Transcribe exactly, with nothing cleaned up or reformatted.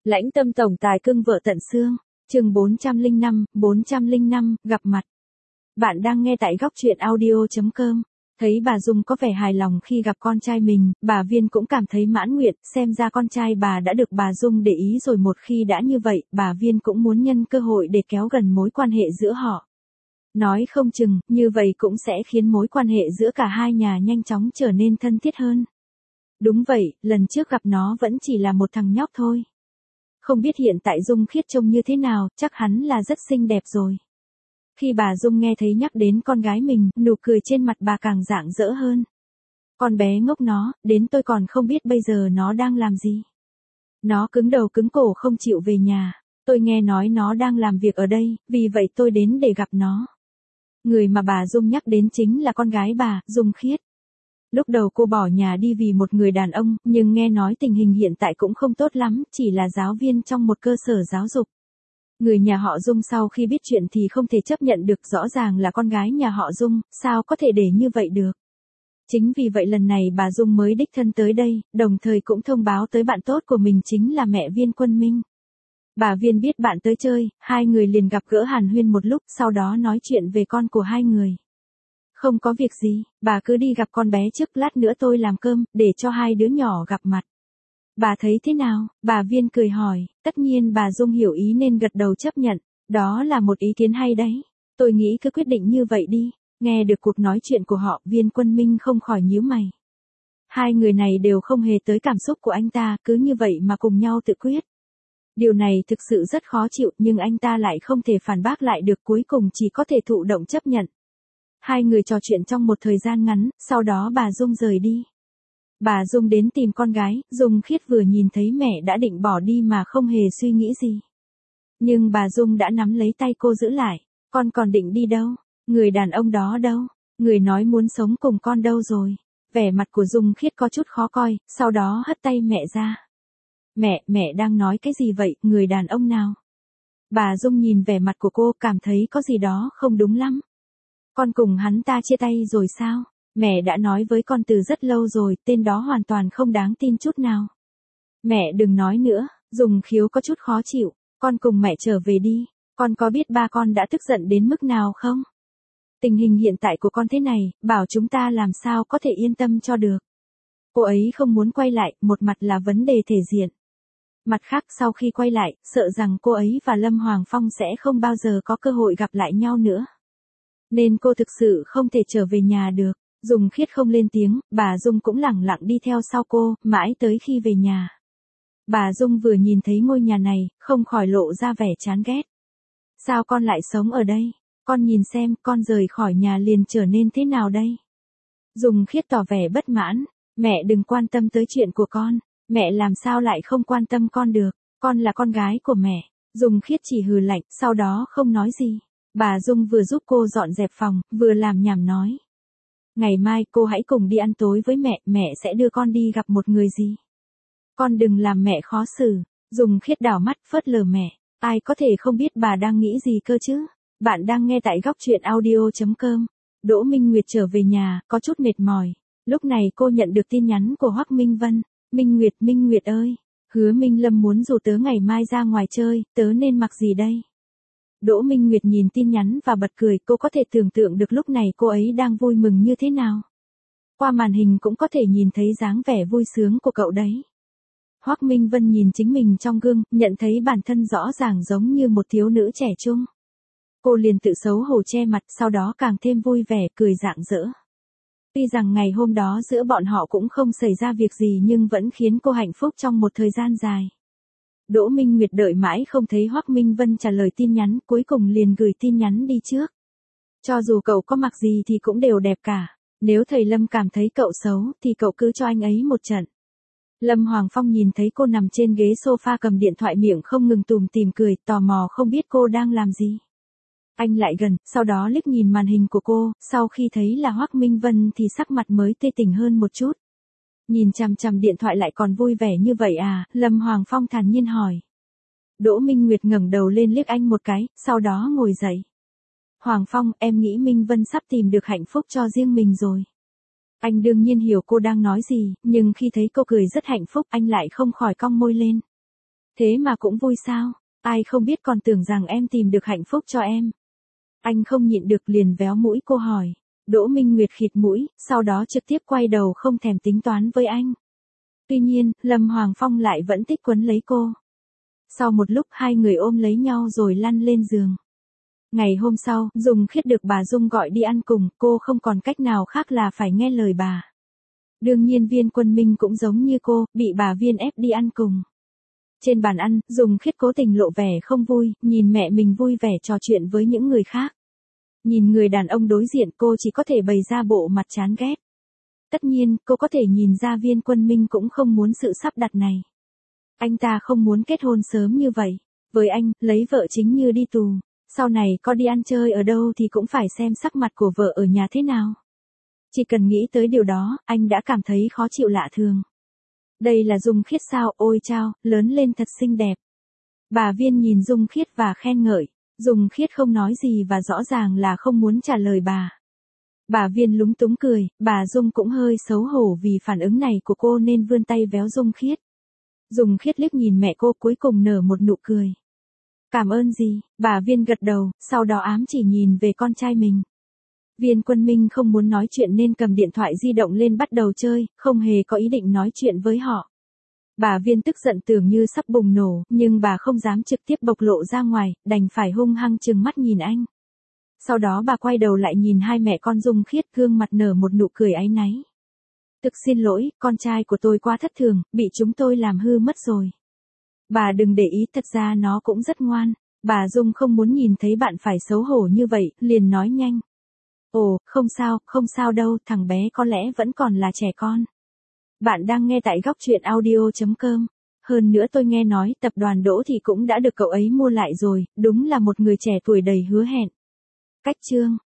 Lãnh tâm tổng tài cưng vợ tận xương, chương bốn trăm lẻ năm, bốn trăm lẻ năm, gặp mặt. Bạn đang nghe tại góc truyện audio chấm com. Thấy bà Dung có vẻ hài lòng khi gặp con trai mình, bà Viên cũng cảm thấy mãn nguyện, xem ra con trai bà đã được bà Dung để ý rồi. Một khi đã như vậy, bà Viên cũng muốn nhân cơ hội để kéo gần mối quan hệ giữa họ. Nói không chừng, như vậy cũng sẽ khiến mối quan hệ giữa cả hai nhà nhanh chóng trở nên thân thiết hơn. Đúng vậy, lần trước gặp nó vẫn chỉ là một thằng nhóc thôi. Không biết hiện tại Dung Khiết trông như thế nào, chắc hắn là rất xinh đẹp rồi. Khi bà Dung nghe thấy nhắc đến con gái mình, nụ cười trên mặt bà càng rạng rỡ hơn. Con bé ngốc nó, đến tôi còn không biết bây giờ nó đang làm gì. Nó cứng đầu cứng cổ không chịu về nhà, tôi nghe nói nó đang làm việc ở đây, vì vậy tôi đến để gặp nó. Người mà bà Dung nhắc đến chính là con gái bà, Dung Khiết. Lúc đầu cô bỏ nhà đi vì một người đàn ông, nhưng nghe nói tình hình hiện tại cũng không tốt lắm, chỉ là giáo viên trong một cơ sở giáo dục. Người nhà họ Dung sau khi biết chuyện thì không thể chấp nhận được, rõ ràng là con gái nhà họ Dung, sao có thể để như vậy được. Chính vì vậy lần này bà Dung mới đích thân tới đây, đồng thời cũng thông báo tới bạn tốt của mình chính là mẹ Viên Quân Minh. Bà Viên biết bạn tới chơi, hai người liền gặp gỡ hàn huyên một lúc, sau đó nói chuyện về con của hai người. Không có việc gì, bà cứ đi gặp con bé trước, lát nữa tôi làm cơm, để cho hai đứa nhỏ gặp mặt. Bà thấy thế nào? Bà Viên cười hỏi, tất nhiên bà Dung hiểu ý nên gật đầu chấp nhận, đó là một ý kiến hay đấy. Tôi nghĩ cứ quyết định như vậy đi. Nghe được cuộc nói chuyện của họ, Viên Quân Minh không khỏi nhíu mày. Hai người này đều không hề tới cảm xúc của anh ta, cứ như vậy mà cùng nhau tự quyết. Điều này thực sự rất khó chịu, nhưng anh ta lại không thể phản bác lại được, cuối cùng chỉ có thể thụ động chấp nhận. Hai người trò chuyện trong một thời gian ngắn, sau đó bà Dung rời đi. Bà Dung đến tìm con gái, Dung Khiết vừa nhìn thấy mẹ đã định bỏ đi mà không hề suy nghĩ gì. Nhưng bà Dung đã nắm lấy tay cô giữ lại, con còn định đi đâu? Người đàn ông đó đâu? Người nói muốn sống cùng con đâu rồi? Vẻ mặt của Dung Khiết có chút khó coi, sau đó hất tay mẹ ra. Mẹ, mẹ đang nói cái gì vậy, người đàn ông nào? Bà Dung nhìn vẻ mặt của cô, cảm thấy có gì đó không đúng lắm. Con cùng hắn ta chia tay rồi sao? Mẹ đã nói với con từ rất lâu rồi, tên đó hoàn toàn không đáng tin chút nào. Mẹ đừng nói nữa, Dung Khiếu có chút khó chịu, con cùng mẹ trở về đi, con có biết ba con đã tức giận đến mức nào không? Tình hình hiện tại của con thế này, bảo chúng ta làm sao có thể yên tâm cho được. Cô ấy không muốn quay lại, một mặt là vấn đề thể diện. Mặt khác sau khi quay lại, sợ rằng cô ấy và Lâm Hoàng Phong sẽ không bao giờ có cơ hội gặp lại nhau nữa. Nên cô thực sự không thể trở về nhà được. Dung Khiết không lên tiếng, bà Dung cũng lẳng lặng đi theo sau cô, mãi tới khi về nhà. Bà Dung vừa nhìn thấy ngôi nhà này, không khỏi lộ ra vẻ chán ghét. Sao con lại sống ở đây? Con nhìn xem, con rời khỏi nhà liền trở nên thế nào đây? Dung Khiết tỏ vẻ bất mãn, mẹ đừng quan tâm tới chuyện của con, mẹ làm sao lại không quan tâm con được, con là con gái của mẹ. Dung Khiết chỉ hừ lạnh, sau đó không nói gì. Bà Dung vừa giúp cô dọn dẹp phòng, vừa làm nhảm nói. Ngày mai cô hãy cùng đi ăn tối với mẹ, mẹ sẽ đưa con đi gặp một người gì. Con đừng làm mẹ khó xử. Dung Khiết đảo mắt phớt lờ mẹ, ai có thể không biết bà đang nghĩ gì cơ chứ. Bạn đang nghe tại góc truyện audio chấm com. Đỗ Minh Nguyệt trở về nhà, có chút mệt mỏi. Lúc này cô nhận được tin nhắn của Hoắc Minh Vân. Minh Nguyệt, Minh Nguyệt ơi, Hứa Minh Lâm muốn rủ tớ ngày mai ra ngoài chơi, tớ nên mặc gì đây? Đỗ Minh Nguyệt nhìn tin nhắn và bật cười, cô có thể tưởng tượng được lúc này cô ấy đang vui mừng như thế nào. Qua màn hình cũng có thể nhìn thấy dáng vẻ vui sướng của cậu đấy. Hoắc Minh Vân nhìn chính mình trong gương, nhận thấy bản thân rõ ràng giống như một thiếu nữ trẻ trung. Cô liền tự xấu hổ che mặt, sau đó càng thêm vui vẻ, cười rạng rỡ. Tuy rằng ngày hôm đó giữa bọn họ cũng không xảy ra việc gì nhưng vẫn khiến cô hạnh phúc trong một thời gian dài. Đỗ Minh Nguyệt đợi mãi không thấy Hoắc Minh Vân trả lời tin nhắn, cuối cùng liền gửi tin nhắn đi trước. Cho dù cậu có mặc gì thì cũng đều đẹp cả. Nếu thầy Lâm cảm thấy cậu xấu thì cậu cứ cho anh ấy một trận. Lâm Hoàng Phong nhìn thấy cô nằm trên ghế sofa cầm điện thoại, miệng không ngừng tủm tỉm cười, tò mò không biết cô đang làm gì. Anh lại gần, sau đó liếc nhìn màn hình của cô, sau khi thấy là Hoắc Minh Vân thì sắc mặt mới tươi tỉnh hơn một chút. Nhìn chằm chằm điện thoại lại còn vui vẻ như vậy à? Lâm Hoàng Phong thản nhiên hỏi. Đỗ Minh Nguyệt ngẩng đầu lên liếc anh một cái, sau đó ngồi dậy. Hoàng Phong, em nghĩ Minh Vân sắp tìm được hạnh phúc cho riêng mình rồi. Anh đương nhiên hiểu cô đang nói gì, nhưng khi thấy cô cười rất hạnh phúc, anh lại không khỏi cong môi lên. Thế mà cũng vui sao? Ai không biết còn tưởng rằng em tìm được hạnh phúc cho em. Anh không nhịn được liền véo mũi cô hỏi. Đỗ Minh Nguyệt khịt mũi, sau đó trực tiếp quay đầu không thèm tính toán với anh. Tuy nhiên, Lâm Hoàng Phong lại vẫn thích quấn lấy cô. Sau một lúc hai người ôm lấy nhau rồi lăn lên giường. Ngày hôm sau, Dung Khiết được bà Dung gọi đi ăn cùng, cô không còn cách nào khác là phải nghe lời bà. Đương nhiên Viên Quân Minh cũng giống như cô, bị bà Viên ép đi ăn cùng. Trên bàn ăn, Dung Khiết cố tình lộ vẻ không vui, nhìn mẹ mình vui vẻ trò chuyện với những người khác. Nhìn người đàn ông đối diện cô chỉ có thể bày ra bộ mặt chán ghét. Tất nhiên, cô có thể nhìn ra Viên Quân Minh cũng không muốn sự sắp đặt này. Anh ta không muốn kết hôn sớm như vậy. Với anh, lấy vợ chính như đi tù. Sau này có đi ăn chơi ở đâu thì cũng phải xem sắc mặt của vợ ở nhà thế nào. Chỉ cần nghĩ tới điều đó, anh đã cảm thấy khó chịu lạ thường. Đây là Dung Khiết sao, ôi chao, lớn lên thật xinh đẹp. Bà Viên nhìn Dung Khiết và khen ngợi. Dung Khiết không nói gì và rõ ràng là không muốn trả lời bà. Bà Viên lúng túng cười, bà Dung cũng hơi xấu hổ vì phản ứng này của cô nên vươn tay véo Dung Khiết. Dung Khiết liếc nhìn mẹ cô cuối cùng nở một nụ cười. Cảm ơn gì, bà Viên gật đầu, sau đó ám chỉ nhìn về con trai mình. Viên Quân Minh không muốn nói chuyện nên cầm điện thoại di động lên bắt đầu chơi, không hề có ý định nói chuyện với họ. Bà Viên tức giận tưởng như sắp bùng nổ, nhưng bà không dám trực tiếp bộc lộ ra ngoài, đành phải hung hăng trừng mắt nhìn anh. Sau đó bà quay đầu lại nhìn hai mẹ con Dung Khiết, gương mặt nở một nụ cười áy náy. Thực xin lỗi, con trai của tôi quá thất thường, bị chúng tôi làm hư mất rồi. Bà đừng để ý, thật ra nó cũng rất ngoan. Bà Dung không muốn nhìn thấy bạn phải xấu hổ như vậy, liền nói nhanh. Ồ, không sao, không sao đâu, thằng bé có lẽ vẫn còn là trẻ con. Bạn đang nghe tại góc truyện audio chấm com. Hơn nữa tôi nghe nói tập đoàn Đỗ thì cũng đã được cậu ấy mua lại rồi, đúng là một người trẻ tuổi đầy hứa hẹn. Cách chương